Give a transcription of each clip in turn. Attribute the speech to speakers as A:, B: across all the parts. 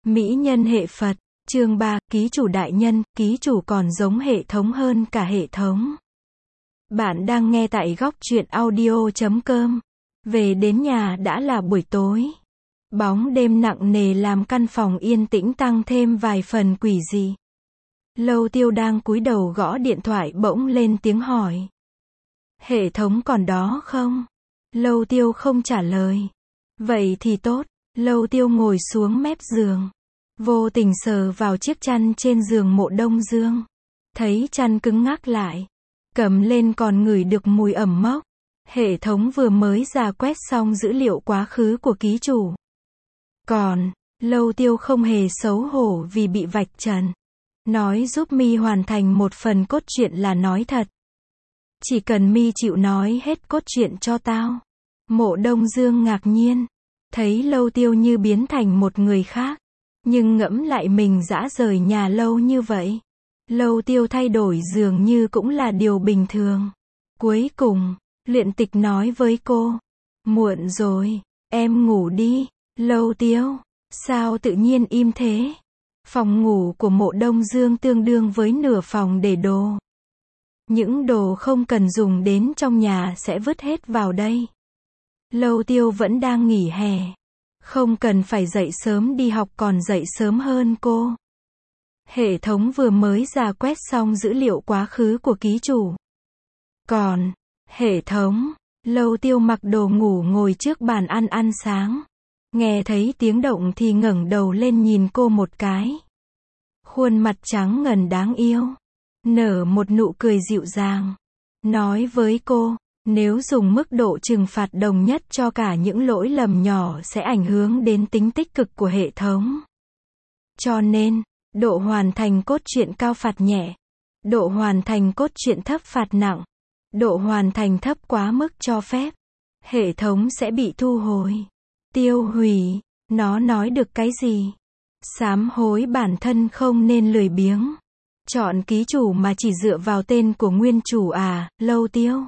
A: Mỹ nhân hệ Phật, chương 3, ký chủ đại nhân, ký chủ còn giống hệ thống hơn cả hệ thống. Bạn đang nghe tại góc truyện audio.com. Về đến nhà đã là buổi tối. Bóng đêm nặng nề làm căn phòng yên tĩnh tăng thêm vài phần quỷ dị. Lâu Tiêu đang cúi đầu gõ điện thoại bỗng lên tiếng hỏi. Hệ thống còn đó không? Lâu Tiêu không trả lời. Vậy thì tốt. Lâu Tiêu ngồi xuống mép giường. Vô tình sờ vào chiếc chăn trên giường Mộ Đông Dương. Thấy chăn cứng ngắc lại. Cầm lên còn ngửi được mùi ẩm mốc. Hệ thống vừa mới rà quét xong dữ liệu quá khứ của ký chủ. Còn, Lâu Tiêu không hề xấu hổ vì bị vạch trần. Nói giúp mi hoàn thành một phần cốt truyện là nói thật. Chỉ cần mi chịu nói hết cốt truyện cho tao. Mộ Đông Dương ngạc nhiên. Thấy Lâu Tiêu như biến thành một người khác. Nhưng ngẫm lại mình dã rời nhà lâu như vậy. Lâu Tiêu thay đổi dường như cũng là điều bình thường. Cuối cùng, Luyện Tịch nói với cô. Muộn rồi, em ngủ đi. Lâu Tiêu, sao tự nhiên im thế? Phòng ngủ của Mộ Đông Dương tương đương với nửa phòng để đồ. Những đồ không cần dùng đến trong nhà sẽ vứt hết vào đây. Lâu Tiêu vẫn đang nghỉ hè. Không cần phải dậy sớm đi học còn dậy sớm hơn cô. Hệ thống vừa mới rà quét xong dữ liệu quá khứ của ký chủ. Còn, hệ thống, Lâu Tiêu mặc đồ ngủ ngồi trước bàn ăn sáng. Nghe thấy tiếng động thì ngẩng đầu lên nhìn cô một cái. Khuôn mặt trắng ngần đáng yêu. Nở một nụ cười dịu dàng. Nói với cô, nếu dùng mức độ trừng phạt đồng nhất cho cả những lỗi lầm nhỏ sẽ ảnh hưởng đến tính tích cực của hệ thống. Cho nên, độ hoàn thành cốt truyện cao phạt nhẹ. Độ hoàn thành cốt truyện thấp phạt nặng. Độ hoàn thành thấp quá mức cho phép. Hệ thống sẽ bị thu hồi. Tiêu hủy. Nó nói được cái gì? Sám hối bản thân không nên lười biếng. Chọn ký chủ mà chỉ dựa vào tên của nguyên chủ à, Lâu Tiêu.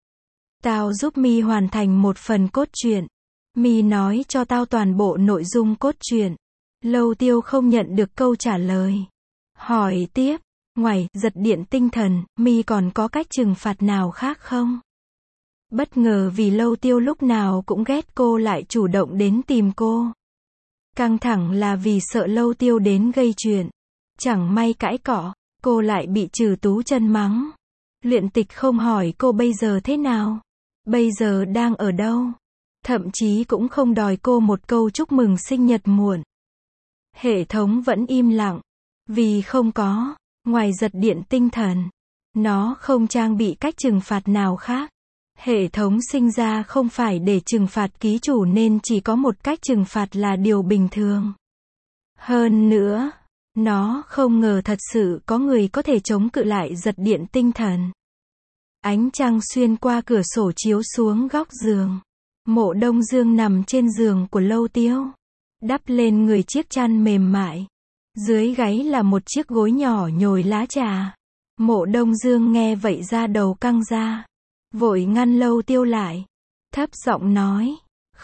A: Tao giúp mi hoàn thành một phần cốt truyện. Mi nói cho tao toàn bộ nội dung cốt truyện. Lâu Tiêu không nhận được câu trả lời. Hỏi tiếp, ngoài giật điện tinh thần, mi còn có cách trừng phạt nào khác không? Bất ngờ vì Lâu Tiêu lúc nào cũng ghét cô lại chủ động đến tìm cô. Căng thẳng là vì sợ Lâu Tiêu đến gây chuyện. Chẳng may cãi cọ, cô lại bị trừ tú chân mắng. Luyện Tịch không hỏi cô bây giờ thế nào. Bây giờ đang ở đâu. Thậm chí cũng không đòi cô một câu chúc mừng sinh nhật muộn. Hệ thống vẫn im lặng. Vì không có, ngoài giật điện tinh thần, nó không trang bị cách trừng phạt nào khác. Hệ thống sinh ra không phải để trừng phạt ký chủ nên chỉ có một cách trừng phạt là điều bình thường. Hơn nữa, nó không ngờ thật sự có người có thể chống cự lại giật điện tinh thần. Ánh trăng xuyên qua cửa sổ chiếu xuống góc giường. Mộ Đông Dương nằm trên giường của Lâu Tiêu. Đắp lên người chiếc chăn mềm mại. Dưới gáy là một chiếc gối nhỏ nhồi lá trà. Mộ Đông Dương nghe vậy da đầu căng ra. Vội ngăn Lâu Tiêu lại. Thấp giọng nói.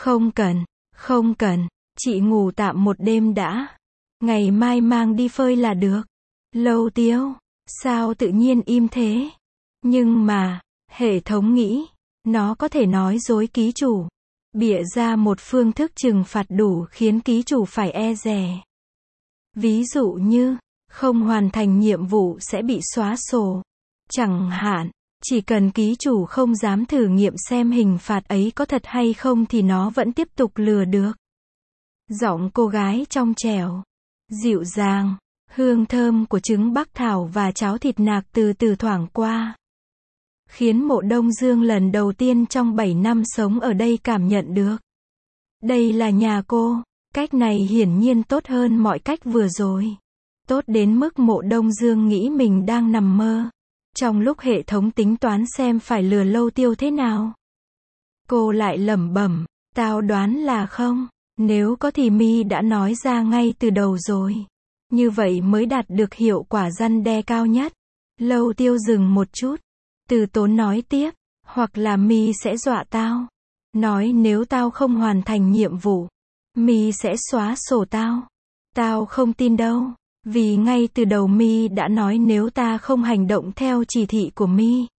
A: Không cần, chị ngủ tạm một đêm đã. Ngày mai mang đi phơi là được. Lâu Tiêu, sao tự nhiên im thế? Nhưng mà, hệ thống nghĩ, nó có thể nói dối ký chủ. Bịa ra một phương thức trừng phạt đủ khiến ký chủ phải e dè. Ví dụ như, không hoàn thành nhiệm vụ sẽ bị xóa sổ. Chẳng hạn, chỉ cần ký chủ không dám thử nghiệm xem hình phạt ấy có thật hay không thì nó vẫn tiếp tục lừa được. Giọng cô gái trong trẻo, dịu dàng, hương thơm của trứng bắc thảo và cháo thịt nạc từ từ thoảng qua. Khiến Mộ Đông Dương lần đầu tiên trong 7 năm sống ở đây cảm nhận được. Đây là nhà cô. Cách này hiển nhiên tốt hơn mọi cách vừa rồi. Tốt đến mức Mộ Đông Dương nghĩ mình đang nằm mơ. Trong lúc hệ thống tính toán xem phải lừa Lâu Tiêu thế nào. Cô lại lẩm bẩm, tao đoán là không. Nếu có thì mi đã nói ra ngay từ đầu rồi. Như vậy mới đạt được hiệu quả răn đe cao nhất. Lâu Tiêu dừng một chút. Từ tốn nói tiếp, hoặc là mi sẽ dọa tao. Nói nếu tao không hoàn thành nhiệm vụ, mi sẽ xóa sổ tao. Tao không tin đâu. Vì ngay từ đầu Mi đã nói nếu ta không hành động theo chỉ thị của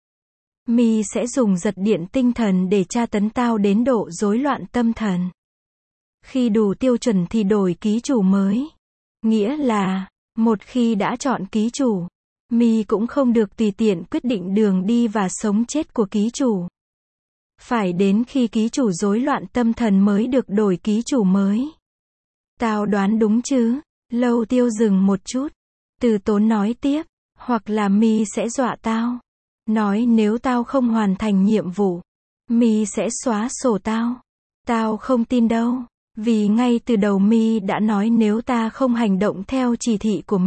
A: Mi sẽ dùng giật điện tinh thần để tra tấn tao đến độ rối loạn tâm thần. Khi đủ tiêu chuẩn thì đổi ký chủ mới. Nghĩa là, một khi đã chọn ký chủ, Mi cũng không được tùy tiện quyết định đường đi và sống chết của ký chủ. Phải đến khi ký chủ rối loạn tâm thần mới được đổi ký chủ mới. Tao đoán đúng chứ? Lâu Tiêu dừng một chút. Từ Tốn nói tiếp, hoặc là Mi sẽ dọa tao. Nói nếu tao không hoàn thành nhiệm vụ, Mi sẽ xóa sổ tao. Tao không tin đâu. Vì ngay từ đầu Mi đã nói nếu ta không hành động theo chỉ thị của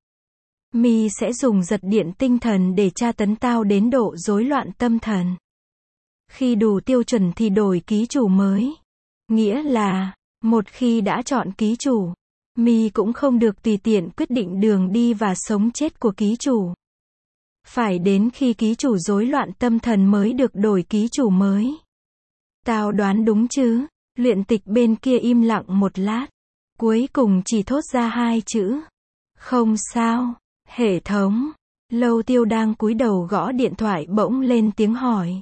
A: Mi sẽ dùng giật điện tinh thần để tra tấn tao đến độ rối loạn tâm thần. Khi đủ tiêu chuẩn thì đổi ký chủ mới. Nghĩa là, một khi đã chọn ký chủ, Mi cũng không được tùy tiện quyết định đường đi và sống chết của ký chủ. Phải đến khi ký chủ rối loạn tâm thần mới được đổi ký chủ mới. Tao đoán đúng chứ? Luyện tịch bên kia im lặng một lát. Cuối cùng chỉ thốt ra hai chữ. Không sao. Hệ thống. Lâu Tiêu đang cúi đầu gõ điện thoại bỗng lên tiếng hỏi.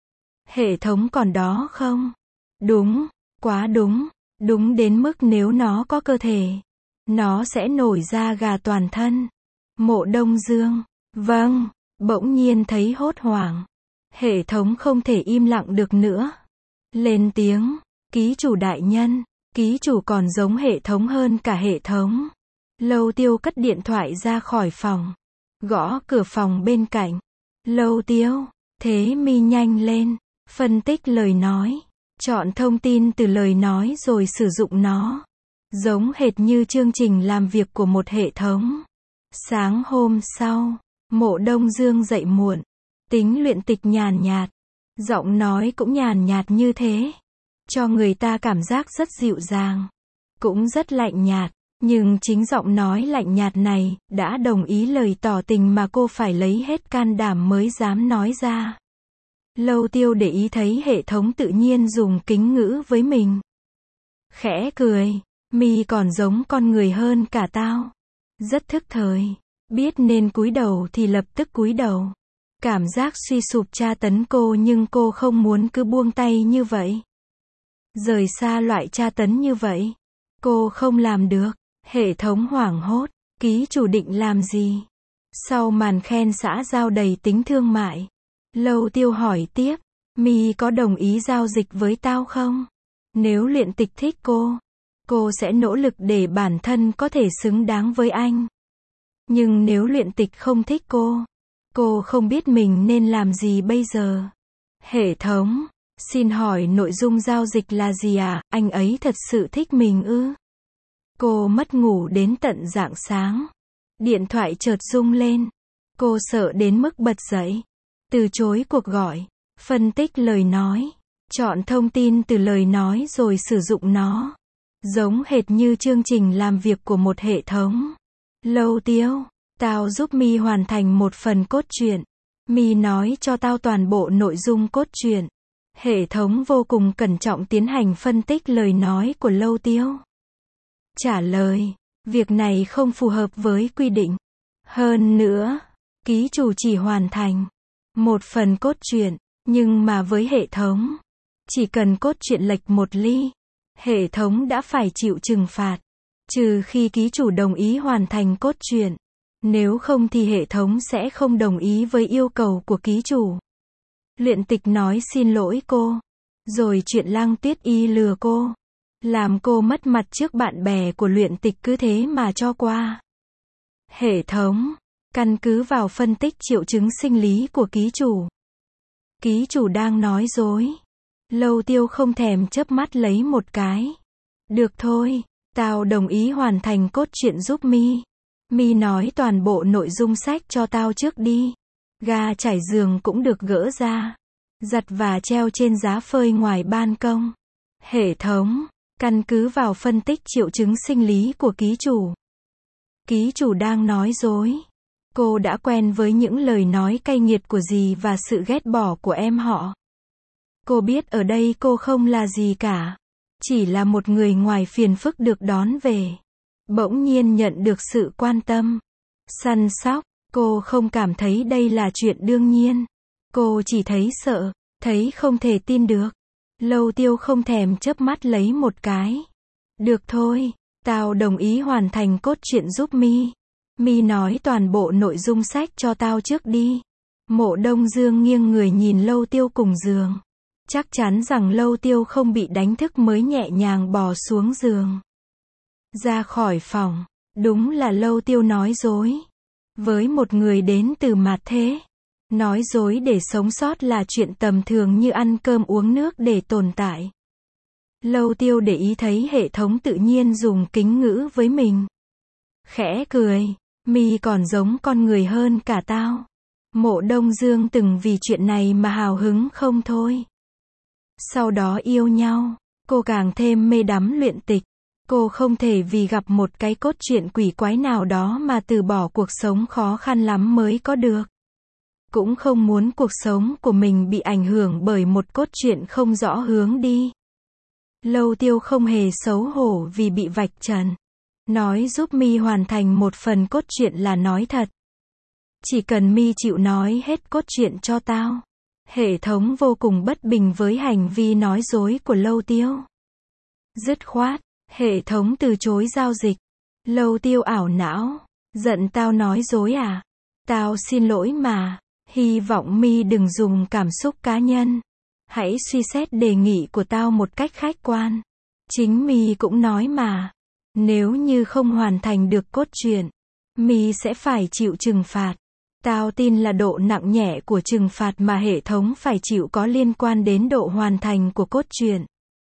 A: Hệ thống còn đó không? Đúng. Quá đúng. Đúng đến mức nếu nó có cơ thể, nó sẽ nổi da gà toàn thân. Mộ Đông Dương. Vâng. Bỗng nhiên thấy hốt hoảng. Hệ thống không thể im lặng được nữa. Lên tiếng. Ký chủ đại nhân. Ký chủ còn giống hệ thống hơn cả hệ thống. Lâu Tiêu cất điện thoại ra khỏi phòng. Gõ cửa phòng bên cạnh. Lâu Tiêu. Thế Mi nhanh lên. Phân tích lời nói. Chọn thông tin từ lời nói rồi sử dụng nó. Giống hệt như chương trình làm việc của một hệ thống. Sáng hôm sau, Mộ Đông Dương dậy muộn. Tính luyện tịch nhàn nhạt. Giọng nói cũng nhàn nhạt như thế. Cho người ta cảm giác rất dịu dàng. Cũng rất lạnh nhạt. Nhưng chính giọng nói lạnh nhạt này, đã đồng ý lời tỏ tình mà cô phải lấy hết can đảm mới dám nói ra. Lâu Tiêu để ý thấy hệ thống tự nhiên dùng kính ngữ với mình. Khẽ cười. Mi còn giống con người hơn cả tao. Rất thức thời. Biết nên cúi đầu thì lập tức cúi đầu. Cảm giác suy sụp tra tấn cô nhưng cô không muốn cứ buông tay như vậy. Rời xa loại tra tấn như vậy. Cô không làm được. Hệ thống hoảng hốt. Ký chủ định làm gì? Sau màn khen xã giao đầy tính thương mại. Lâu Tiêu hỏi tiếp. Mi có đồng ý giao dịch với tao không? Nếu luyện tịch thích cô sẽ nỗ lực để bản thân có thể xứng đáng với anh. Nhưng nếu luyện tịch không thích cô không biết mình nên làm gì bây giờ. Hệ thống. Xin hỏi nội dung giao dịch là gì à? Anh ấy thật sự thích mình ư? Cô mất ngủ đến tận rạng sáng. Điện thoại chợt rung lên. Cô sợ đến mức bật dậy. Từ chối cuộc gọi. Phân tích lời nói. Chọn thông tin từ lời nói rồi sử dụng nó. Giống hệt như chương trình làm việc của một hệ thống. Lâu Tiêu. Tao giúp Mi hoàn thành một phần cốt truyện. Mi nói cho tao toàn bộ nội dung cốt truyện. Hệ thống vô cùng cẩn trọng tiến hành phân tích lời nói của Lâu Tiêu. Trả lời. Việc này không phù hợp với quy định. Hơn nữa, ký chủ chỉ hoàn thành một phần cốt truyện. Nhưng mà với hệ thống, chỉ cần cốt truyện lệch một ly, hệ thống đã phải chịu trừng phạt. Trừ khi ký chủ đồng ý hoàn thành cốt truyện. Nếu không thì hệ thống sẽ không đồng ý với yêu cầu của ký chủ. Luyện tịch nói xin lỗi cô. Rồi chuyện Lăng Tuyết Y lừa cô. Làm cô mất mặt trước bạn bè của luyện tịch cứ thế mà cho qua. Hệ thống. Căn cứ vào phân tích triệu chứng sinh lý của ký chủ. Ký chủ đang nói dối. Lâu Tiêu không thèm chớp mắt lấy một cái. Được thôi, tao đồng ý hoàn thành cốt truyện giúp Mi. Mi nói toàn bộ nội dung sách cho tao trước đi. Ga trải giường cũng được gỡ ra. Giặt và treo trên giá phơi ngoài ban công. Hệ thống. Căn cứ vào phân tích triệu chứng sinh lý của ký chủ. Ký chủ đang nói dối. Cô đã quen với những lời nói cay nghiệt của dì và sự ghét bỏ của em họ. Cô biết ở đây cô không là gì cả. Chỉ là một người ngoài phiền phức được đón về. bỗng nhiên nhận được sự quan tâm, săn sóc. Cô không cảm thấy đây là chuyện đương nhiên. Cô chỉ thấy sợ, thấy không thể tin được. Lâu Tiêu không thèm chớp mắt lấy một cái. Được thôi, tao đồng ý hoàn thành cốt truyện giúp mi. Mi nói toàn bộ nội dung sách cho tao trước đi. Mộ Đông Dương nghiêng người nhìn Lâu Tiêu cùng giường. Chắc chắn rằng Lâu Tiêu không bị đánh thức mới nhẹ nhàng bò xuống giường. Ra khỏi phòng, đúng là Lâu Tiêu nói dối. Với một người đến từ mạt thế, nói dối để sống sót là chuyện tầm thường như ăn cơm uống nước để tồn tại. Lâu Tiêu để ý thấy hệ thống tự nhiên dùng kính ngữ với mình. Khẽ cười, mi còn giống con người hơn cả tao. Mộ Đông Dương từng vì chuyện này mà hào hứng không thôi. Sau đó yêu nhau, cô càng thêm mê đắm luyện tịch. Cô không thể vì gặp một cái cốt truyện quỷ quái nào đó mà từ bỏ cuộc sống khó khăn lắm mới có được. Cũng không muốn cuộc sống của mình bị ảnh hưởng bởi một cốt truyện không rõ hướng đi. Lâu Tiêu không hề xấu hổ vì bị vạch trần. Nói giúp mi hoàn thành một phần cốt truyện là nói thật. Chỉ cần mi chịu nói hết cốt truyện cho tao. Hệ thống vô cùng bất bình với hành vi nói dối của Lâu Tiêu. Dứt khoát, hệ thống từ chối giao dịch. Lâu Tiêu ảo não. Giận tao nói dối à? Tao xin lỗi mà. Hy vọng mi đừng dùng cảm xúc cá nhân. Hãy suy xét đề nghị của tao một cách khách quan. Chính mi cũng nói mà. Nếu như không hoàn thành được cốt truyện, mi sẽ phải chịu trừng phạt. Tao tin là độ nặng nhẹ của trừng phạt mà hệ thống phải chịu có liên quan đến độ hoàn thành của cốt truyện.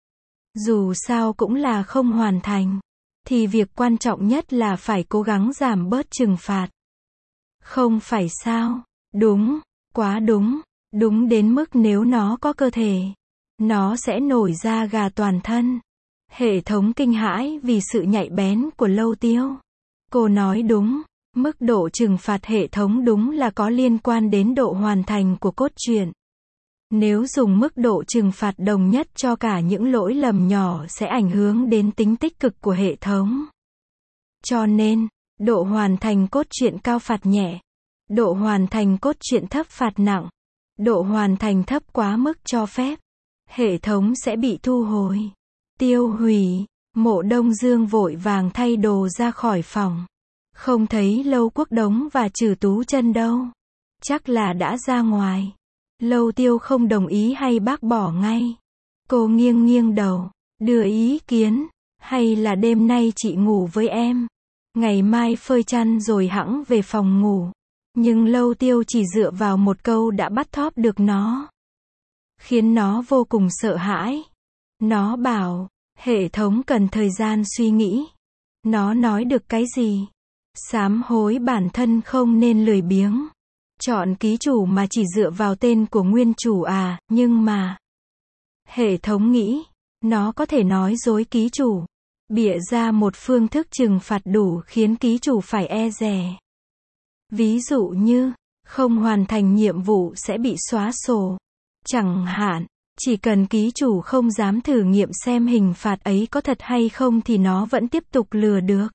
A: Dù sao cũng là không hoàn thành, thì việc quan trọng nhất là phải cố gắng giảm bớt trừng phạt. Không phải sao? Đúng, quá đúng. Đúng đến mức nếu nó có cơ thể, nó sẽ nổi da gà toàn thân. Hệ thống kinh hãi vì sự nhạy bén của Lâu Tiêu. Cô nói đúng, mức độ trừng phạt hệ thống đúng là có liên quan đến độ hoàn thành của cốt truyện. Nếu dùng mức độ trừng phạt đồng nhất cho cả những lỗi lầm nhỏ sẽ ảnh hưởng đến tính tích cực của hệ thống. Cho nên, độ hoàn thành cốt truyện cao phạt nhẹ, độ hoàn thành cốt truyện thấp phạt nặng, độ hoàn thành thấp quá mức cho phép, hệ thống sẽ bị thu hồi, tiêu hủy. Mộ Đông Dương vội vàng thay đồ ra khỏi phòng. Không thấy Lâu Quốc Đống và Trừ Tú Chân đâu. Chắc là đã ra ngoài. Lâu Tiêu không đồng ý hay bác bỏ ngay. Cô nghiêng nghiêng đầu, đưa ý kiến. Hay là đêm nay chị ngủ với em. Ngày mai phơi chăn rồi hẵng về phòng ngủ. Nhưng Lâu Tiêu chỉ dựa vào một câu đã bắt thóp được nó. Khiến nó vô cùng sợ hãi. Nó bảo, hệ thống cần thời gian suy nghĩ. Nó nói được cái gì? Sám hối bản thân không nên lười biếng. Chọn ký chủ mà chỉ dựa vào tên của nguyên chủ à, nhưng mà... Hệ thống nghĩ, nó có thể nói dối ký chủ. Bịa ra một phương thức trừng phạt đủ khiến ký chủ phải e dè. Ví dụ như, không hoàn thành nhiệm vụ sẽ bị xóa sổ. Chẳng hạn, chỉ cần ký chủ không dám thử nghiệm xem hình phạt ấy có thật hay không thì nó vẫn tiếp tục lừa được.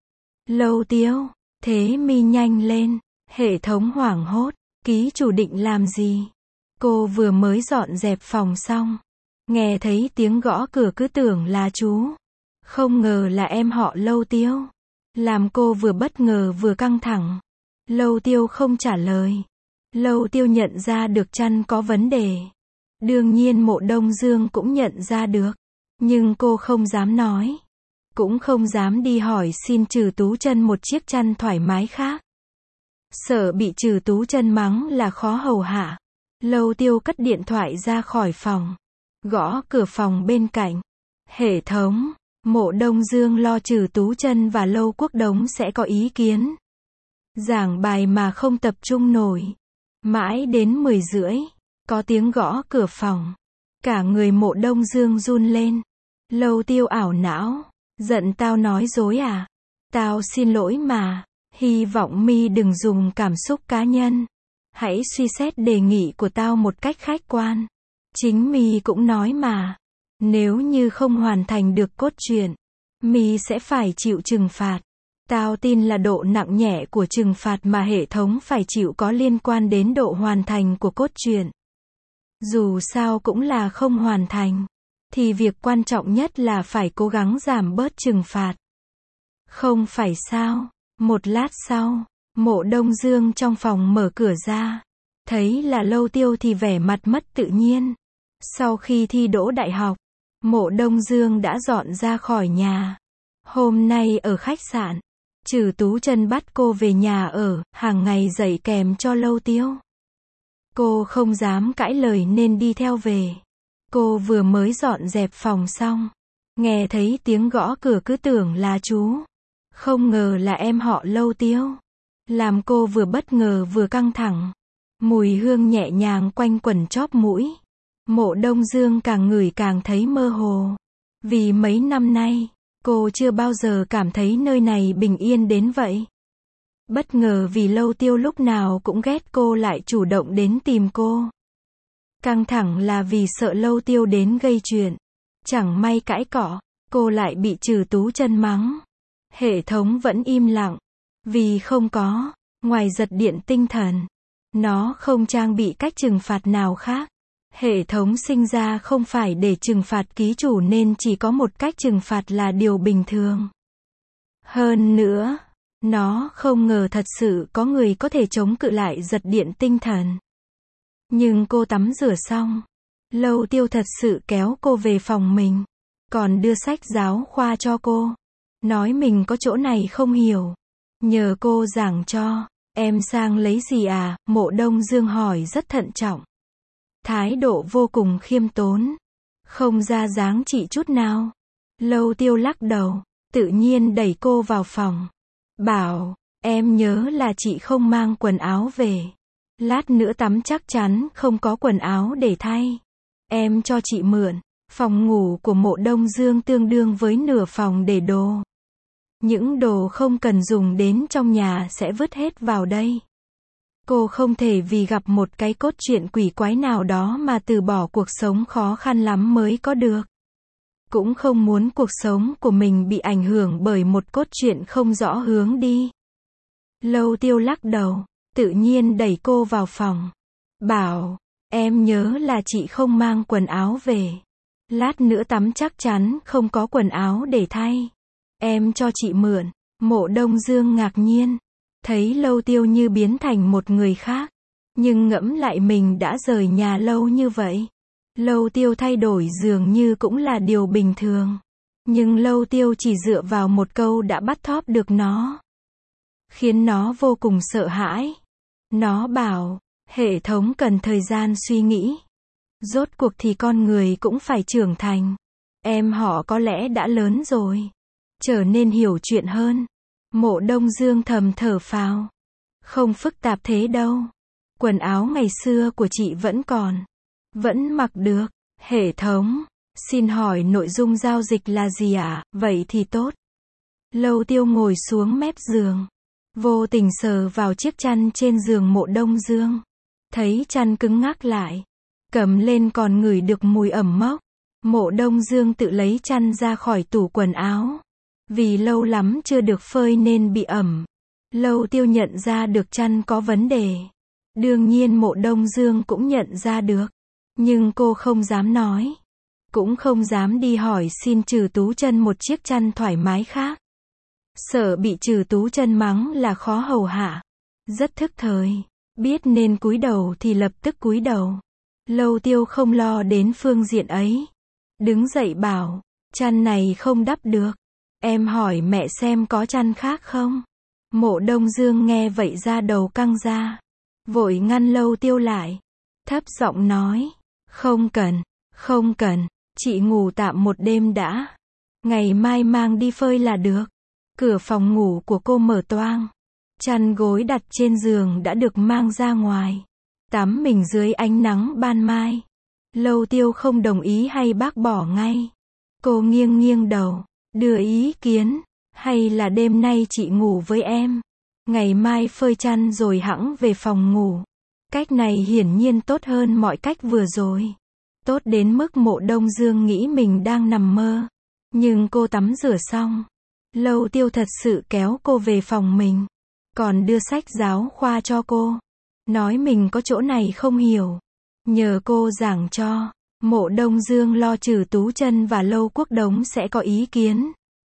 A: Lâu Tiêu, thế mi nhanh lên. Hệ thống hoảng hốt, ký chủ định làm gì? Cô vừa mới dọn dẹp phòng xong. Nghe thấy tiếng gõ cửa cứ tưởng là chú. Không ngờ là em họ Lâu Tiêu. Làm cô vừa bất ngờ vừa căng thẳng. Lâu Tiêu không trả lời. Lâu Tiêu nhận ra được chăn có vấn đề. Đương nhiên Mộ Đông Dương cũng nhận ra được. Nhưng cô không dám nói. Cũng không dám đi hỏi xin Trừ Tú Chân một chiếc chăn thoải mái khác. Sợ bị Trừ Tú Chân mắng là khó hầu hạ. Lâu Tiêu cất điện thoại ra khỏi phòng. Gõ cửa phòng bên cạnh. Hệ thống. Mộ Đông Dương lo Trừ Tú Chân và Lâu Quốc Đống sẽ có ý kiến. Giảng bài mà không tập trung nổi. Mãi đến 10 rưỡi. Có tiếng gõ cửa phòng. Cả người Mộ Đông Dương run lên. Lâu Tiêu ảo não. Giận tao nói dối à? Tao xin lỗi mà. Hy vọng mi đừng dùng cảm xúc cá nhân. Hãy suy xét đề nghị của tao một cách khách quan. Chính mi cũng nói mà. Nếu như không hoàn thành được cốt truyện, mi sẽ phải chịu trừng phạt. Tao tin là độ nặng nhẹ của trừng phạt mà hệ thống phải chịu có liên quan đến độ hoàn thành của cốt truyện. Dù sao cũng là không hoàn thành, thì việc quan trọng nhất là phải cố gắng giảm bớt trừng phạt. Không phải sao? Một lát sau, Mộ Đông Dương trong phòng mở cửa ra, thấy là Lâu Tiêu thì vẻ mặt mất tự nhiên. Sau khi thi đỗ đại học, Mộ Đông Dương đã dọn ra khỏi nhà. Hôm nay ở khách sạn, Trừ Tú Chân bắt cô về nhà ở, hàng ngày dạy kèm cho Lâu Tiêu. Cô không dám cãi lời nên đi theo về. Cô vừa mới dọn dẹp phòng xong, nghe thấy tiếng gõ cửa cứ tưởng là chú. Không ngờ là em họ Lâu Tiêu. Làm cô vừa bất ngờ vừa căng thẳng. Mùi hương nhẹ nhàng quanh quẩn chóp mũi. Mộ Đông Dương càng ngửi càng thấy mơ hồ. Vì mấy năm nay, cô chưa bao giờ cảm thấy nơi này bình yên đến vậy. Bất ngờ vì Lâu Tiêu lúc nào cũng ghét cô lại chủ động đến tìm cô. Căng thẳng là vì sợ Lâu Tiêu đến gây chuyện. Chẳng may cãi cọ, cô lại bị Trừ Tú Chân mắng. Hệ thống vẫn im lặng. Vì không có, ngoài giật điện tinh thần, nó không trang bị cách trừng phạt nào khác. Hệ thống sinh ra không phải để trừng phạt ký chủ nên chỉ có một cách trừng phạt là điều bình thường. Hơn nữa, nó không ngờ thật sự có người có thể chống cự lại giật điện tinh thần. Nhưng cô tắm rửa xong, Lâu Tiêu thật sự kéo cô về phòng mình, còn đưa sách giáo khoa cho cô, nói mình có chỗ này không hiểu, nhờ cô giảng cho. Em sang lấy gì à? Mộ Đông Dương hỏi rất thận trọng. Thái độ vô cùng khiêm tốn, không ra dáng chị chút nào. Lâu Tiêu lắc đầu, tự nhiên đẩy cô vào phòng. Bảo, em nhớ là chị không mang quần áo về. Lát nữa tắm chắc chắn không có quần áo để thay. Em cho chị mượn. Phòng ngủ của Mộ Đông Dương tương đương với nửa phòng để đồ. Những đồ không cần dùng đến trong nhà sẽ vứt hết vào đây. Cô không thể vì gặp một cái cốt truyện quỷ quái nào đó mà từ bỏ cuộc sống khó khăn lắm mới có được. Cũng không muốn cuộc sống của mình bị ảnh hưởng bởi một cốt truyện không rõ hướng đi. Lâu Tiêu lắc đầu, tự nhiên đẩy cô vào phòng. Bảo, em nhớ là chị không mang quần áo về. Lát nữa tắm chắc chắn không có quần áo để thay. Em cho chị mượn. Mộ Đông Dương ngạc nhiên, thấy Lâu Tiêu như biến thành một người khác. Nhưng ngẫm lại mình đã rời nhà lâu như vậy. Lâu Tiêu thay đổi dường như cũng là điều bình thường. Nhưng Lâu Tiêu chỉ dựa vào một câu đã bắt thóp được nó, khiến nó vô cùng sợ hãi. Nó bảo, hệ thống cần thời gian suy nghĩ. Rốt cuộc thì con người cũng phải trưởng thành. Em họ có lẽ đã lớn rồi, trở nên hiểu chuyện hơn. Mộ Đông Dương thầm thở phào. Không phức tạp thế đâu. Quần áo ngày xưa của chị vẫn còn. Vẫn mặc được. Hệ thống, xin hỏi nội dung giao dịch là gì ạ? Vậy thì tốt. Lâu Tiêu ngồi xuống mép giường, vô tình sờ vào chiếc chăn trên giường Mộ Đông Dương. Thấy chăn cứng ngắc lại, cầm lên còn ngửi được mùi ẩm mốc. Mộ Đông Dương tự lấy chăn ra khỏi tủ quần áo. Vì lâu lắm chưa được phơi nên bị ẩm. Lâu Tiêu nhận ra được chăn có vấn đề. Đương nhiên Mộ Đông Dương cũng nhận ra được. Nhưng cô không dám nói. Cũng không dám đi hỏi xin Trừ Tú Chân một chiếc chăn thoải mái khác. Sợ bị Trừ Tú Chân mắng là khó hầu hạ. Rất thức thời. Biết nên cúi đầu thì lập tức cúi đầu. Lâu Tiêu không lo đến phương diện ấy. Đứng dậy bảo, chăn này không đắp được. Em hỏi mẹ xem có chăn khác không? Mộ Đông Dương nghe vậy ra đầu căng ra. Vội ngăn Lâu Tiêu lại. Thấp giọng nói, không cần, không cần, chị ngủ tạm một đêm đã. Ngày mai mang đi phơi là được. Cửa phòng ngủ của cô mở toang. Chăn gối đặt trên giường đã được mang ra ngoài. Tắm mình dưới ánh nắng ban mai. Lâu Tiêu không đồng ý hay bác bỏ ngay. Cô nghiêng nghiêng đầu, đưa ý kiến. Hay là đêm nay chị ngủ với em. Ngày mai phơi chăn rồi hẵng về phòng ngủ. Cách này hiển nhiên tốt hơn mọi cách vừa rồi. Tốt đến mức Mộ Đông Dương nghĩ mình đang nằm mơ. Nhưng cô tắm rửa xong, Lâu Tiêu thật sự kéo cô về phòng mình, còn đưa sách giáo khoa cho cô, nói mình có chỗ này không hiểu, nhờ cô giảng cho. Mộ Đông Dương lo Trừ Tú Chân và Lâu Quốc Đống sẽ có ý kiến.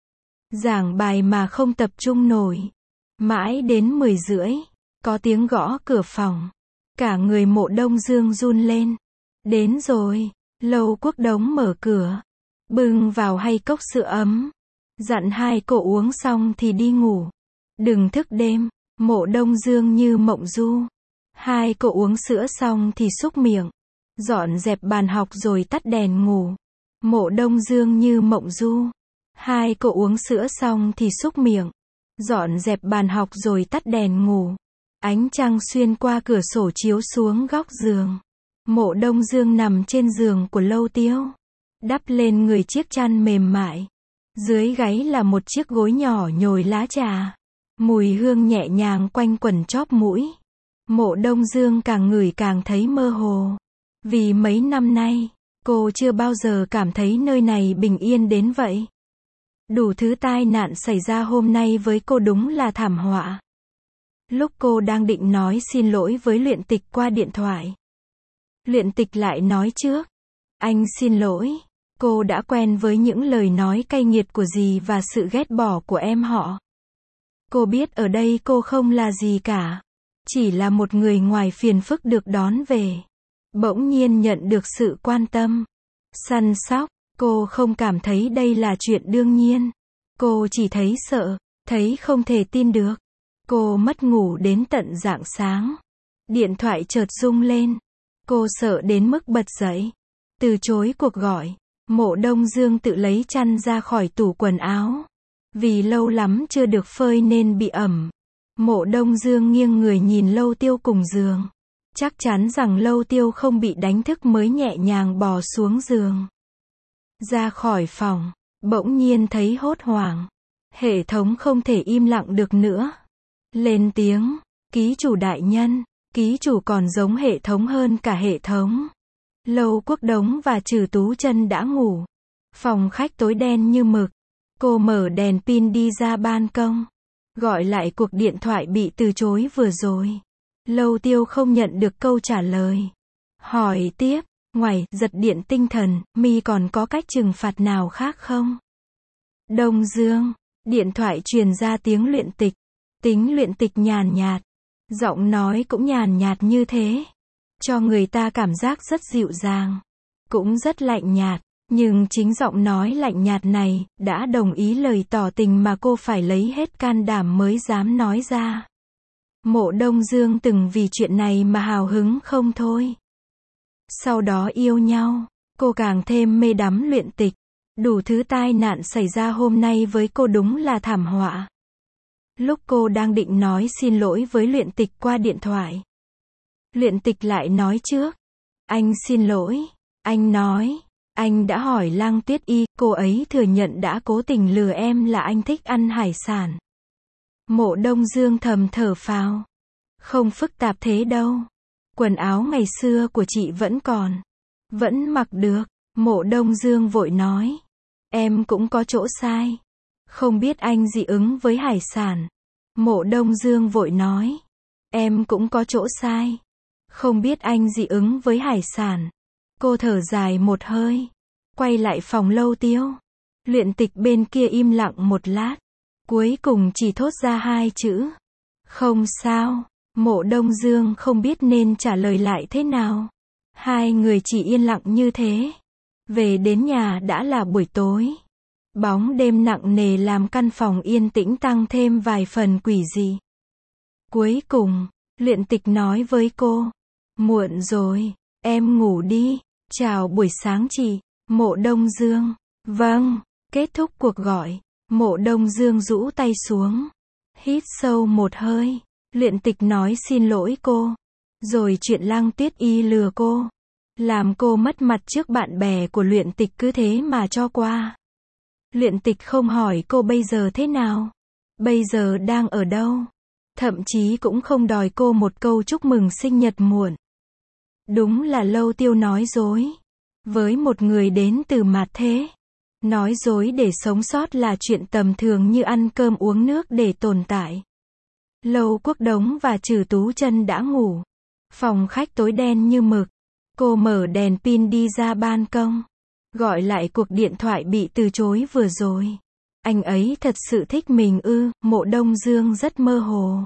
A: Giảng bài mà không tập trung nổi. Mãi đến 10 rưỡi, có tiếng gõ cửa phòng. Cả người Mộ Đông Dương run lên. Đến rồi, Lâu Quốc Đống mở cửa, bưng vào hay cốc sữa ấm, dặn hai cô uống xong thì đi ngủ, đừng thức đêm. Mộ Đông Dương như mộng du. Hai cô uống sữa xong thì súc miệng, dọn dẹp bàn học rồi tắt đèn ngủ. Mộ Đông Dương như mộng du. Hai cô uống sữa xong thì súc miệng, dọn dẹp bàn học rồi tắt đèn ngủ. Ánh trăng xuyên qua cửa sổ chiếu xuống góc giường. Mộ Đông Dương nằm trên giường của Lâu Tiêu, đắp lên người chiếc chăn mềm mại. Dưới gáy là một chiếc gối nhỏ nhồi lá trà. Mùi hương nhẹ nhàng quanh quẩn chóp mũi. Mộ Đông Dương càng ngửi càng thấy mơ hồ. Vì mấy năm nay, cô chưa bao giờ cảm thấy nơi này bình yên đến vậy. Đủ thứ tai nạn xảy ra hôm nay với cô đúng là thảm họa. Lúc cô đang định nói xin lỗi với Luyện Tịch qua điện thoại, Luyện Tịch lại nói trước. Anh xin lỗi, cô đã quen với những lời nói cay nghiệt của dì và sự ghét bỏ của em họ. Cô biết ở đây cô không là gì cả, chỉ là một người ngoài phiền phức được đón về. Bỗng nhiên nhận được sự quan tâm, săn sóc, cô không cảm thấy đây là chuyện đương nhiên. Cô chỉ thấy sợ, thấy không thể tin được. Cô mất ngủ đến tận rạng sáng. Điện thoại chợt rung lên. Cô sợ đến mức bật dậy, từ chối cuộc gọi. Mộ Đông Dương tự lấy chăn ra khỏi tủ quần áo. Vì lâu lắm chưa được phơi nên bị ẩm. Mộ Đông Dương nghiêng người nhìn Lâu Tiêu cùng giường. Chắc chắn rằng Lâu Tiêu không bị đánh thức mới nhẹ nhàng bò xuống giường. Ra khỏi phòng, bỗng nhiên thấy hốt hoảng. Hệ thống không thể im lặng được nữa. Lên tiếng, ký chủ đại nhân, ký chủ còn giống hệ thống hơn cả hệ thống. Lâu Quốc Đống và Trừ Tú Chân đã ngủ. Phòng khách tối đen như mực. Cô mở đèn pin đi ra ban công. Gọi lại cuộc điện thoại bị từ chối vừa rồi. Lâu Tiêu không nhận được câu trả lời. Hỏi tiếp, ngoài giật điện tinh thần, mi còn có cách trừng phạt nào khác không? Đông Dương, điện thoại truyền ra tiếng Luyện Tịch. Tính Luyện Tịch nhàn nhạt. Giọng nói cũng nhàn nhạt như thế. Cho người ta cảm giác rất dịu dàng. Cũng rất lạnh nhạt. Nhưng chính giọng nói lạnh nhạt này, đã đồng ý lời tỏ tình mà cô phải lấy hết can đảm mới dám nói ra. Mộ Đông Dương từng vì chuyện này mà hào hứng không thôi. Sau đó yêu nhau, cô càng thêm mê đắm Luyện Tịch. Đủ thứ tai nạn xảy ra hôm nay với cô đúng là thảm họa. Lúc cô đang định nói xin lỗi với Luyện Tịch qua điện thoại, Luyện Tịch lại nói trước. Anh xin lỗi. Anh nói, anh đã hỏi Lăng Tuyết Y, cô ấy thừa nhận đã cố tình lừa em là anh thích ăn hải sản. Mộ Đông Dương thầm thở phào. Không phức tạp thế đâu. Quần áo ngày xưa của chị vẫn còn. Vẫn mặc được. Mộ Đông Dương vội nói. Em cũng có chỗ sai. Không biết anh dị ứng với hải sản. Mộ Đông Dương vội nói. Em cũng có chỗ sai. Không biết anh dị ứng với hải sản. Cô thở dài một hơi. Quay lại phòng Lâu Tiêu. Luyện Tịch bên kia im lặng một lát. Cuối cùng chỉ thốt ra hai chữ. Không sao. Mộ Đông Dương không biết nên trả lời lại thế nào. Hai người chỉ yên lặng như thế. Về đến nhà đã là buổi tối. Bóng đêm nặng nề làm căn phòng yên tĩnh tăng thêm vài phần quỷ dị. Cuối cùng, Luyện Tịch nói với cô. Muộn rồi, em ngủ đi. Chào buổi sáng chị. Mộ Đông Dương. Vâng. Kết thúc cuộc gọi. Mộ Đông Dương rũ tay xuống. Hít sâu một hơi. Luyện Tịch nói xin lỗi cô. Rồi chuyện Lăng Tuyết Y lừa cô. Làm cô mất mặt trước bạn bè của Luyện Tịch cứ thế mà cho qua. Luyện Tịch không hỏi cô bây giờ thế nào. Bây giờ đang ở đâu. Thậm chí cũng không đòi cô một câu chúc mừng sinh nhật muộn. Đúng là Lâu Tiêu nói dối. Với một người đến từ mặt thế, Nói dối để sống sót là chuyện tầm thường như ăn cơm uống nước để tồn tại. Lâu Quốc Đống và Trử Tú Chân đã ngủ. Phòng khách tối đen như mực. Cô mở đèn pin đi ra ban công. Gọi lại cuộc điện thoại bị từ chối vừa rồi. Anh ấy thật sự thích mình ư? Mộ Đông Dương rất mơ hồ.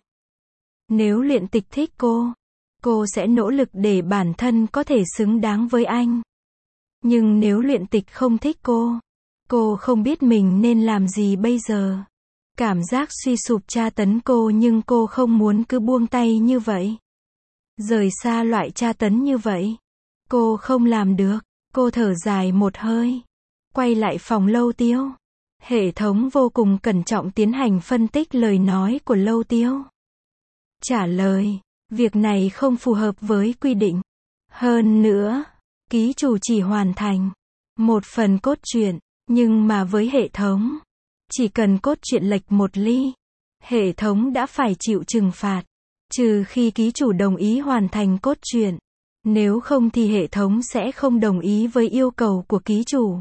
A: Nếu Luyện Tịch thích cô sẽ nỗ lực để bản thân có thể xứng đáng với anh. Nhưng nếu Luyện Tịch không thích cô không biết mình nên làm gì bây giờ. Cảm giác suy sụp tra tấn cô nhưng cô không muốn cứ buông tay như vậy. Rời xa loại tra tấn như vậy. Cô không làm được. Cô thở dài một hơi. Quay lại phòng Lâu Tiêu. Hệ thống vô cùng cẩn trọng tiến hành phân tích lời nói của Lâu Tiêu. Trả lời, việc này không phù hợp với quy định. Hơn nữa, ký chủ chỉ hoàn thành một phần cốt truyện, nhưng mà với hệ thống, chỉ cần cốt truyện lệch một ly, hệ thống đã phải chịu trừng phạt, trừ khi ký chủ đồng ý hoàn thành cốt truyện. Nếu không thì hệ thống sẽ không đồng ý với yêu cầu của ký chủ.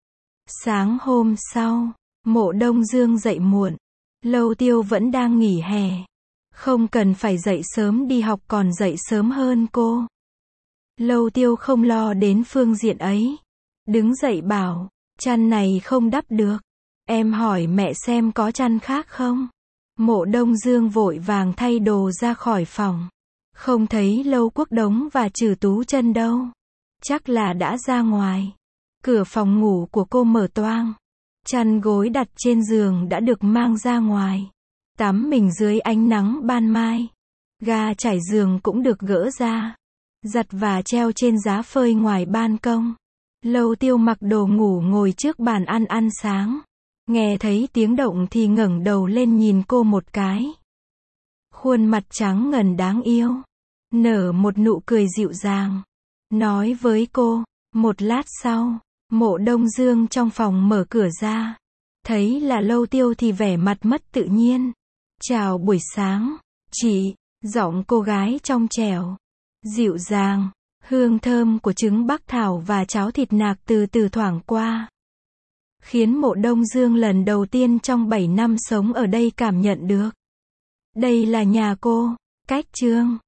A: Sáng hôm sau, Mộ Đông Dương dậy muộn. Lâu Tiêu vẫn đang nghỉ hè. Không cần phải dậy sớm đi học còn dậy sớm hơn cô. Lâu Tiêu không lo đến phương diện ấy. Đứng dậy bảo, chăn này không đắp được. Em hỏi mẹ xem có chăn khác không? Mộ Đông Dương vội vàng thay đồ ra khỏi phòng. Không thấy Lâu Quốc Đống và Trử Tú Chân đâu. Chắc là đã ra ngoài. Cửa phòng ngủ của cô mở toang. Chăn gối đặt trên giường đã được mang ra ngoài. Tắm mình dưới ánh nắng ban mai. Ga trải giường cũng được gỡ ra. Giặt và treo trên giá phơi ngoài ban công. Lâu Tiêu mặc đồ ngủ ngồi trước bàn ăn sáng. Nghe thấy tiếng động thì ngẩng đầu lên nhìn cô một cái. Khuôn mặt trắng ngần đáng yêu. Nở một nụ cười dịu dàng. Nói với cô. Một lát sau, Mộ Đông Dương trong phòng mở cửa ra. Thấy là Lâu Tiêu thì vẻ mặt mất tự nhiên. Chào buổi sáng, chị. Giọng cô gái trong trẻo, dịu dàng. Hương thơm của trứng bắc thảo và cháo thịt nạc từ từ thoảng qua. Khiến Mộ Đông Dương lần đầu tiên trong 7 năm sống ở đây cảm nhận được. Đây là nhà cô. Cách Trương